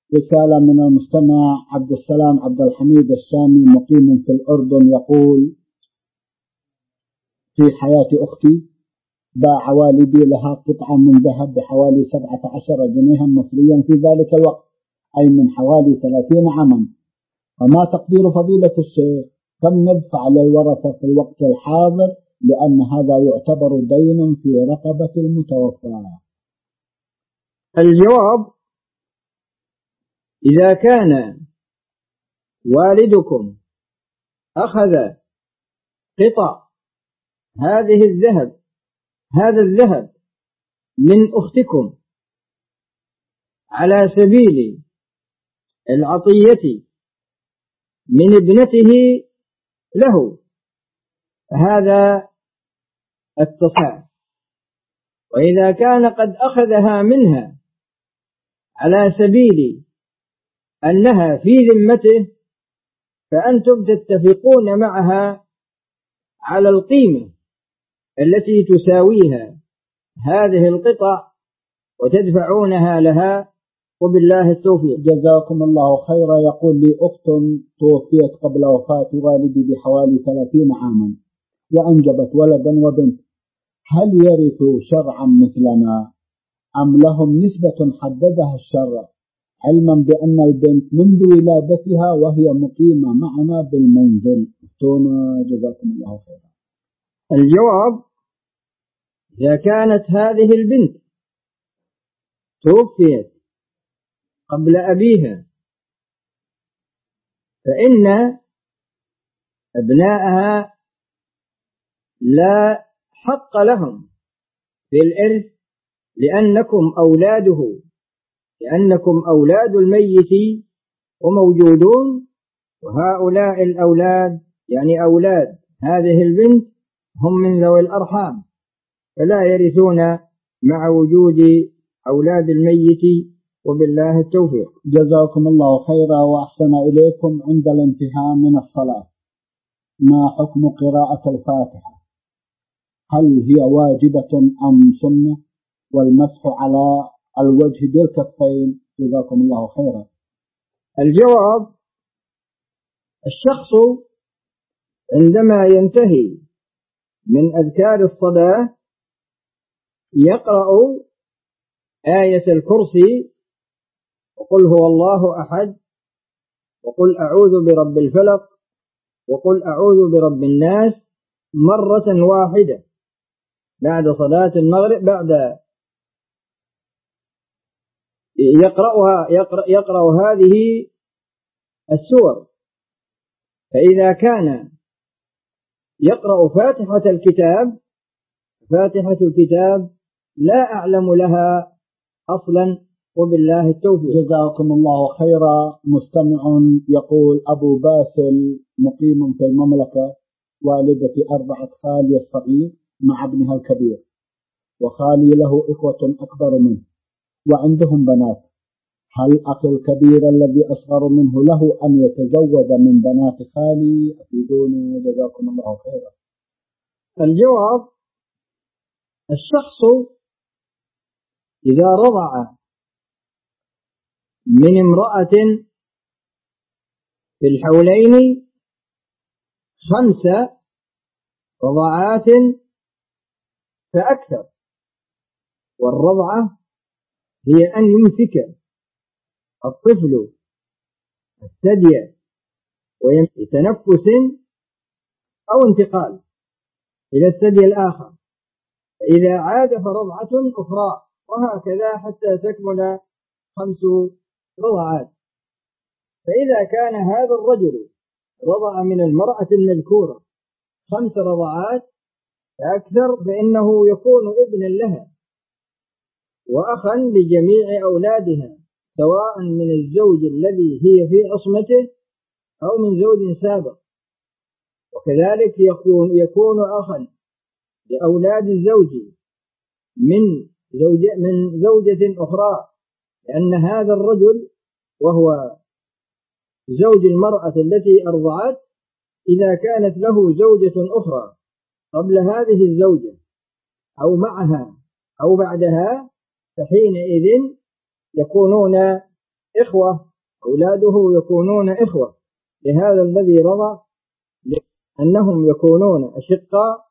رسالة من المستمع عبد السلام عبد الحميد الشامي مقيم في الأردن، يقول: في حياة أختي باع والدي لها قطعة من ذهب بحوالي 17 جنيها مصريا في ذلك الوقت، أي من حوالي 30 عاما. فما تقدير فضيلة الشيخ؟ كم ندفع للورثة في الوقت الحاضر، لأن هذا يعتبر دينا في رقبة المتوفى؟ الجواب: إذا كان والدكم أخذ قطع هذا الذهب من أختكم على سبيل العطية من ابنته له، هذا التصرف. وإذا كان قد أخذها منها على سبيل أنها في ذمته، فأنتم تتفقون معها على القيمة التي تساويها هذه القطع وتدفعونها لها، وبالله التوفيق. جزاكم الله خيرا. يقول لي: أخت توفيت قبل وفاة والدي بحوالي 30 عاما وأنجبت ولدا وبنت، هل يرثوا شرعا مثلنا أم لهم نسبة حددها الشرع، علما بأن البنت منذ ولادتها وهي مقيمة معنا بالمنزل؟ افتونا جزاكم الله خيرا. الجواب: إذا كانت هذه البنت توفيت قبل أبيها، فإن أبناءها لا حق لهم في الإرث، لأنكم أولاد الميت وموجودون، وهؤلاء الأولاد يعني أولاد هذه البنت هم من ذوي الأرحام، فلا يرثون مع وجود أولاد الميت، وبالله التوفيق. جزاكم الله خيرا وأحسن إليكم. عند الانتهاء من الصلاة، ما حكم قراءة الفاتحة؟ هل هي واجبة أم سنة؟ والمسح على الوجه بالكفين؟ جزاكم الله خيرا. الجواب: الشخص عندما ينتهي من أذكار الصلاة يقرأ آية الكرسي، وقل هو الله أحد، وقل أعوذ برب الفلق، وقل أعوذ برب الناس مرة واحدة بعد صلاة المغرب، بعد يقرأ هذه السور. فإذا كان يقرأ فاتحة الكتاب لا أعلم لها أصلا، وبالله التوفيق. جزاكم الله خيرا. مستمع يقول: أبو باسل مقيم في المملكة، والدتي 4 خالي الصغير مع ابنها الكبير، وخالي له إخوة أكبر منه وعندهم بنات، هل أخي الكبير الذي أصغر منه له أن يتزوج من بنات خالي؟ أفيدونا جزاكم الله خيرا. الجواب: الشخص إذا رضع من امرأة في الحولين 5 رضعات فأكثر، والرضعة هي أن يمسك الطفل الثدي بتنفس أو انتقال إلى الثدي الآخر، فإذا عاد فرضعة أخرى، وهكذا حتى تكمل 5 رضعات. فإذا كان هذا الرجل رضع من المرأة المذكورة 5 رضعات فأكثر، فإنه يكون ابنا لها وأخا لجميع أولادها، سواء من الزوج الذي هي في عصمته أو من زوج سابق، وكذلك يكون أخا لأولاد الزوج من زوجة أخرى، لأن هذا الرجل وهو زوج المرأة التي أرضعت إذا كانت له زوجة أخرى قبل هذه الزوجة أو معها أو بعدها، فحينئذ يكونون إخوة أولاده يكونون إخوة لهذا الذي رضى أنهم يكونون أشقاء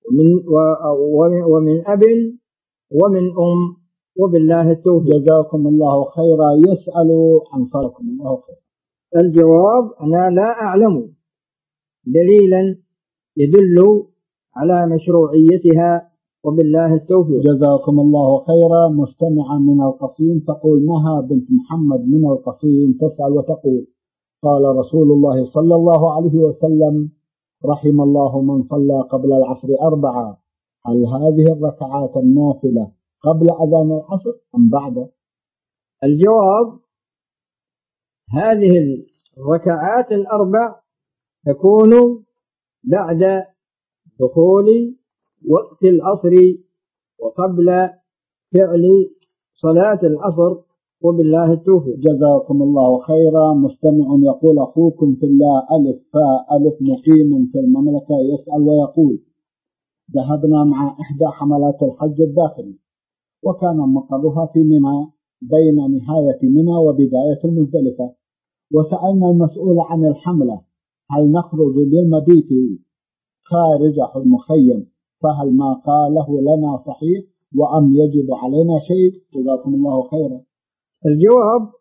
ومن أب ومن أم، وبالله التوفيق. جزاكم الله خيرا. يسأل عن فرقكم الله خير. الجواب: أنا لا أعلم دليلا يدل على مشروعيتها، وبالله التوفيق. جزاكم الله خيرا. مستمعة من القصيم تقول: مها بنت محمد من القصيم تسأل وتقول: قال رسول الله صلى الله عليه وسلم: رحم الله من صلى قبل العصر 4، هل هذه الركعات النافلة قبل أذان العصر أم بعد؟ الجواب: هذه الركعات 4 تكون بعد دخول وقت العصر وقبل فعل صلاة العصر، وبالله التوفيق. جزاكم الله خيرا. مستمع يقول: أخوكم في الله ألف فاء ألف مقيم في المملكة يسأل ويقول: ذهبنا مع إحدى حملات الحج الداخلي، وكان مقرها في منى بين نهاية منى وبداية المزدلفة، وسألنا المسؤول عن الحملة: هل نخرج للمبيت خارج المخيم؟ فهل ما قاله لنا صحيح وأم يجب علينا شيء؟ جزاكم الله خيرا. الجواب: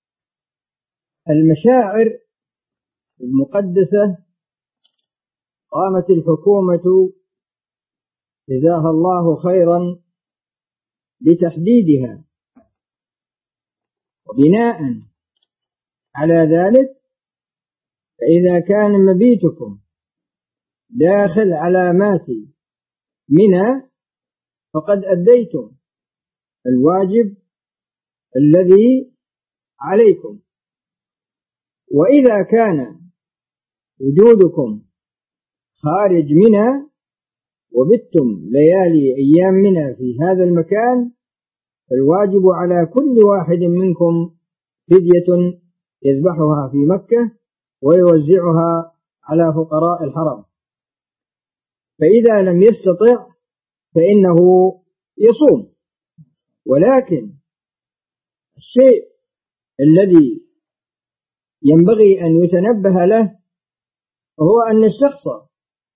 المشاعر المقدسة قامت الحكومة جزاها الله خيرا بتحديدها، وبناء على ذلك فإذا كان مبيتكم داخل علامات منى فقد أديتم الواجب الذي عليكم، وإذا كان وجودكم خارج منى وبتم ليالي أيام منى في هذا المكان فالواجب على كل واحد منكم فدية يذبحها في مكة ويوزعها على فقراء الحرم، فإذا لم يستطع فإنه يصوم. ولكن الشيء الذي ينبغي أن يتنبه له هو أن الشخص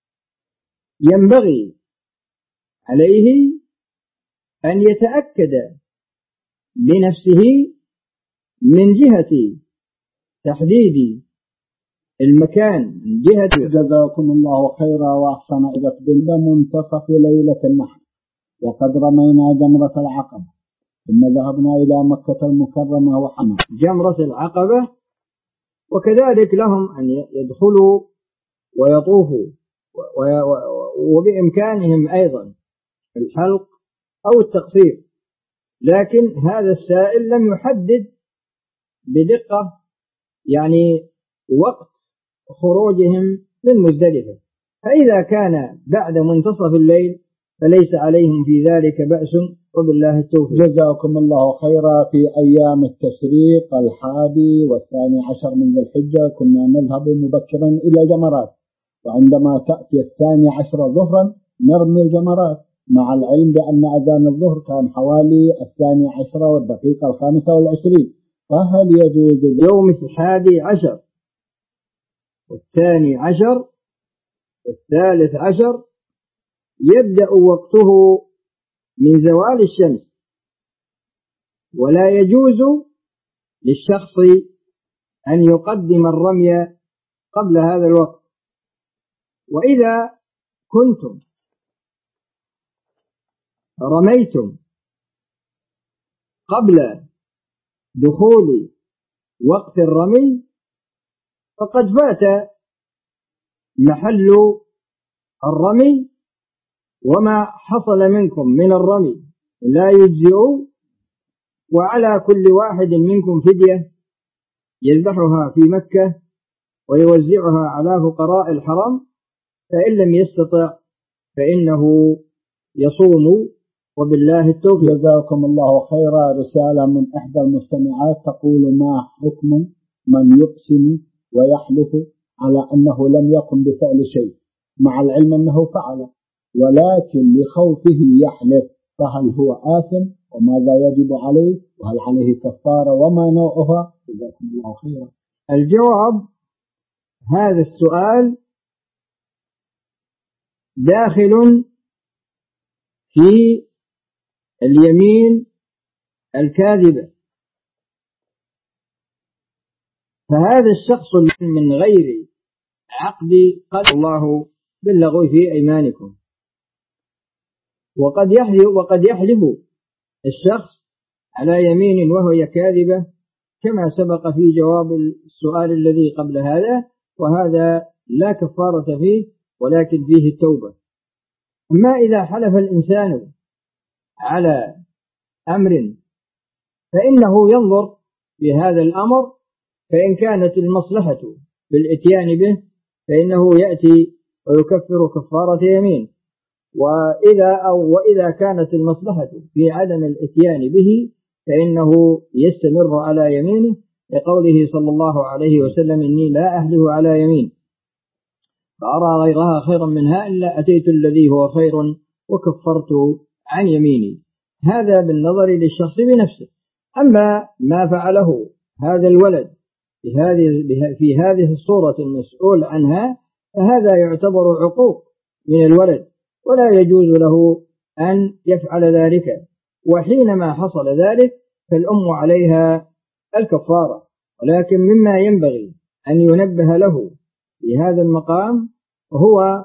ينبغي عليه أن يتأكد بنفسه من جهة تحديد المكان، من جهة. جزاكم الله خيرا وأحسن إذا بنا منتصف ليلة النحر، وقد رمينا جمرة العقبة، ثم ذهبنا إلى مكة المكرمة وحنا جمرة العقبة، وكذلك لهم أن يدخلوا ويطوفوا، وبإمكانهم أيضا الحلق أو التقصير، لكن هذا السائل لم يحدد بدقة يعني وقت خروجهم من مزدلفة، فإذا كان بعد منتصف الليل فليس عليهم في ذلك بأس، وبالله التوفيق. جزاكم الله خيرا. في أيام التشريق 11 و12 من ذي الحجة كنا نذهب مبكرا إلى جمرات، وعندما تأتي 12 ظهرا نرمي الجمرات، مع العلم بأن أذان الظهر كان حوالي 12 والدقيقة 25، فهل يجوز يوم 11 و12 و13 يبدأ وقته من زوال الشمس، ولا يجوز للشخص أن يقدم الرمي قبل هذا الوقت. وإذا كنتم رميتم قبل دخول وقت الرمي فقد فات محل الرمي، وما حصل منكم من الرمي لا يجزئ، وعلى كل واحد منكم فدية يذبحها في مكة ويوزعها على فقراء الحرم، فإن لم يستطع فإنه يصوم، وبالله التوفيق. جزاكم الله خيرا. رسالة من إحدى المستمعات تقول: ما حكم من يقسم ويحلف على أنه لم يقم بفعل شيء مع العلم أنه فعل، ولكن لخوفه يحلف، فهل هو آثم وماذا يجب عليه وهل عليه كفارة وما نوعها؟ جزاكم الله خيرا. الجواب: هذا السؤال داخل في اليمين الكاذبة. فهذا الشخص من غير عقد قال الله باللغو في أيمانكم، وقد يحلف الشخص على يمين وهي كاذبة كما سبق في جواب السؤال الذي قبل هذا، وهذا لا كفارة فيه ولكن فيه التوبة. أما إذا حلف الإنسان على أمر فإنه ينظر في هذا الأمر، فإن كانت المصلحة بالإتيان به فإنه يأتي ويكفر كفارة يمين، وإذا كانت المصلحة في عدم الإتيان به فإنه يستمر على يمينه، لقوله صلى الله عليه وسلم: إني لا أحلف على يمين فأرى غيرها خيرا منها إلا أتيت الذي هو خير وكفرت عن يميني. هذا بالنظر للشخص بنفسه. أما ما فعله هذا الولد في هذه الصورة المسؤول عنها فهذا يعتبر عقوق من الولد، ولا يجوز له أن يفعل ذلك، وحينما حصل ذلك فالأم عليها الكفارة. ولكن مما ينبغي أن ينبه له في هذا المقام هو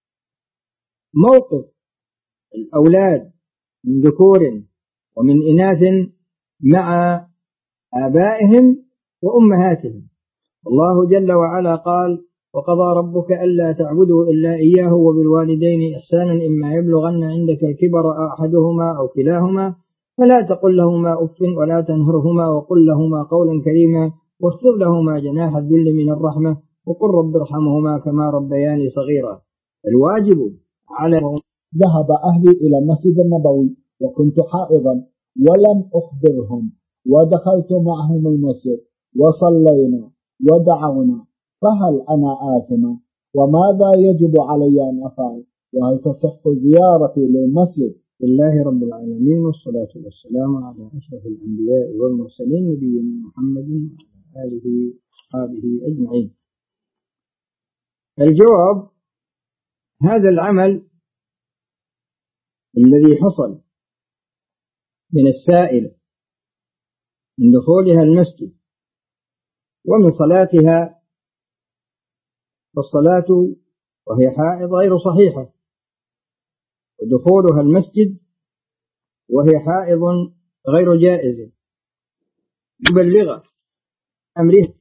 موقف الأولاد من ذكور ومن إناث مع آبائهم وأمهاتهم. الله جل وعلا قال: وقضى ربك ألا تعبدوا إلا إياه وبالوالدين إحسانا إما يبلغن عندك الكبر أحدهما أو كلاهما فلا تقل لهما أف ولا تنهرهما وقل لهما قولا كريما واخفض لهما جناح الذل من الرحمة وقل رب ارحمهما كما ربياني صغيرا. الواجب على ذهب أهلي إلى المسجد النبوي وكنت حائضا ولم أخبرهم، ودخلت معهم المسجد وصلينا ودعونا، فهل أنا آثمة؟ وماذا يجب علي أن أفعل؟ وهل تصح زيارتي للمسجد؟ لله رب العالمين، والصلاة والسلام على أشرف الأنبياء والمرسلين نبينا محمد وعلى آله وصحبه أجمعين. الجواب: هذا العمل الذي حصل من السائلة من دخولها المسجد ومن صلاتها، فالصلاة وهي حائض غير صحيحة، ودخولها المسجد وهي حائض غير جائز، مبلغة أمرها،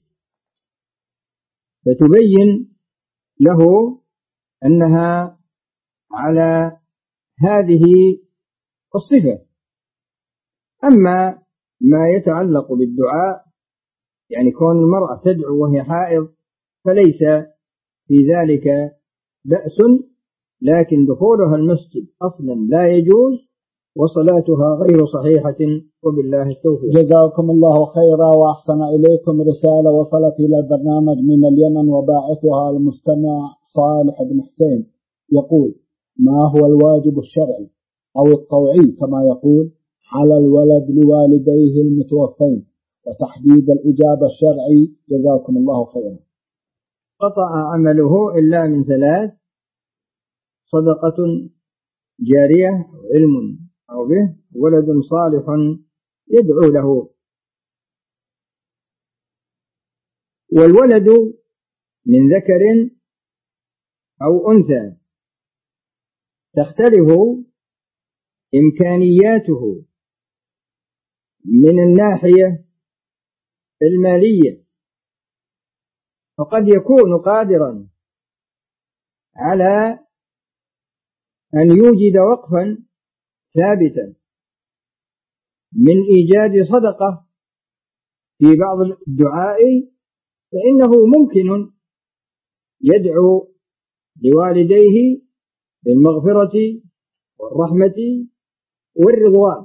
فتبين له أنها على هذه الصفة. أما ما يتعلق بالدعاء، يعني كون المرأة تدعو وهي حائض، فليس في ذلك بأس، لكن دخولها المسجد أصلا لا يجوز وصلاتها غير صحيحة، وبالله التوفيق. جزاكم الله خيرا وأحسن إليكم. رسالة وصلت إلى البرنامج من اليمن وباعثها المستمع صالح بن حسين، يقول: ما هو الواجب الشرعي أو الطوعي كما يقول على الولد لوالديه المتوفين، وتحديد الإجابة الشرعي؟ جزاكم الله خيرا. قطع عمله إلا من ثلاث: صدقة جارية أو علم أو به ولد صالح يدعو له. والولد من ذكر أو أنثى تختلف إمكانياته من الناحية المالية، فقد يكون قادرا على أن يوجد وقفا ثابتا من إيجاد صدقة في بعض الدعاء، فإنه ممكن يدعو لوالديه بالمغفرة والرحمة والرضوان.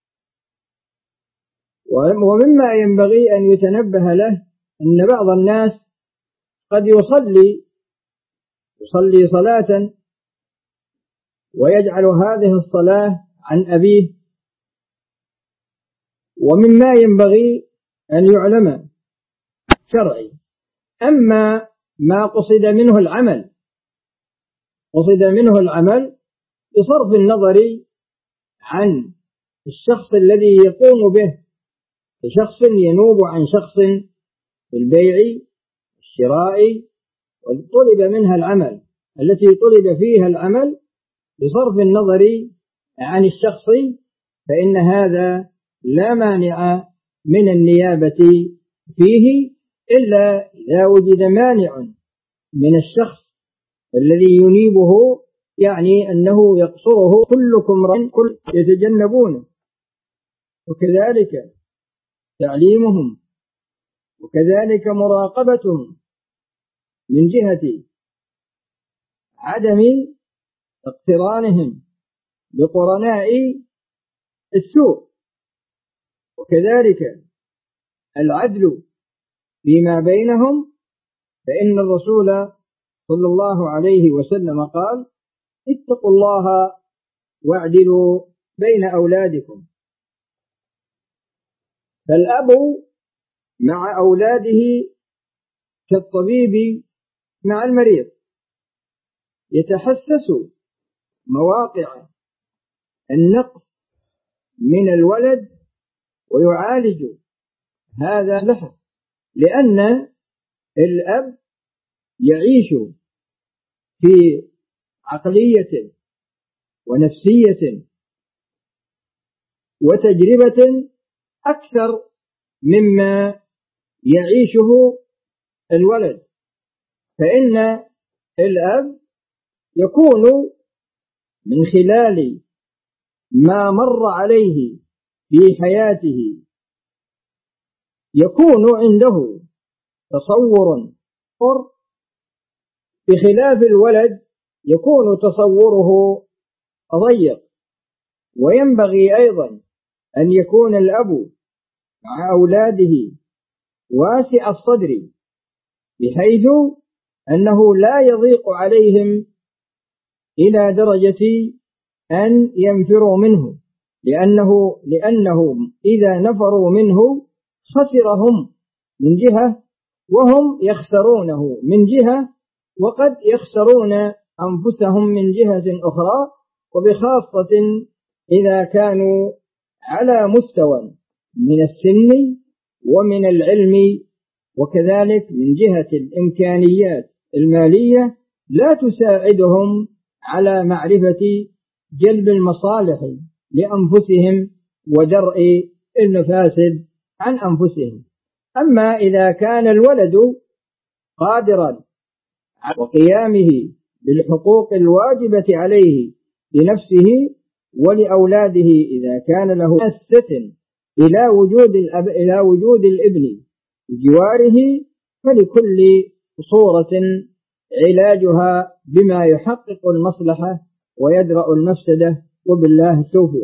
ومما ينبغي أن يتنبه له أن بعض الناس قد يصلي صلاة ويجعل هذه الصلاة عن أبيه ومما ينبغي أن يعلم شرعي. أما ما قصد منه العمل، قصد منه العمل بصرف النظر عن الشخص الذي يقوم به، شخص ينوب عن شخص في البيع الشراء، وطلب منها العمل التي طلب فيها العمل بصرف النظر عن الشخص، فإن هذا لا مانع من النيابة فيه إلا إذا وجد مانع من الشخص الذي ينيبه، يعني أنه يقصره كلكم رأي كل يتجنبونه، وكذلك تعليمهم، وكذلك مراقبتهم من جهة عدم اقترانهم بقرناء السوء، وكذلك العدل فيما بينهم، فإن الرسول صلى الله عليه وسلم قال: اتقوا الله واعدلوا بين أولادكم. فالأب مع أولاده كالطبيب مع المريض، يتحسس مواقع النقص من الولد ويعالج هذا له، لأن الأب يعيش في عقلية ونفسية وتجربة أكثر مما يعيشه الولد، فإن الأب يكون من خلال ما مر عليه في حياته يكون عنده تصور، بخلاف الولد يكون تصوره ضيق. وينبغي أيضا أن يكون الأب مع أولاده واسع الصدر، بحيث أنه لا يضيق عليهم إلى درجة أن ينفروا منه، لأنهم إذا نفروا منه خسرهم من جهة، وهم يخسرونه من جهة، وقد يخسرون أنفسهم من جهة أخرى، وبخاصة إذا كانوا على مستوى من السن ومن العلم، وكذلك من جهة الإمكانيات المالية لا تساعدهم على معرفة جلب المصالح لأنفسهم ودرء المفاسد عن أنفسهم. أما إذا كان الولد قادرا على قيامه بالحقوق الواجبة عليه لنفسه ولأولاده، إذا كان له مأسة إلى وجود الابن بجواره، فلكل صورة علاجها بما يحقق المصلحة ويدرأ المفسدة، وبالله التوفيق.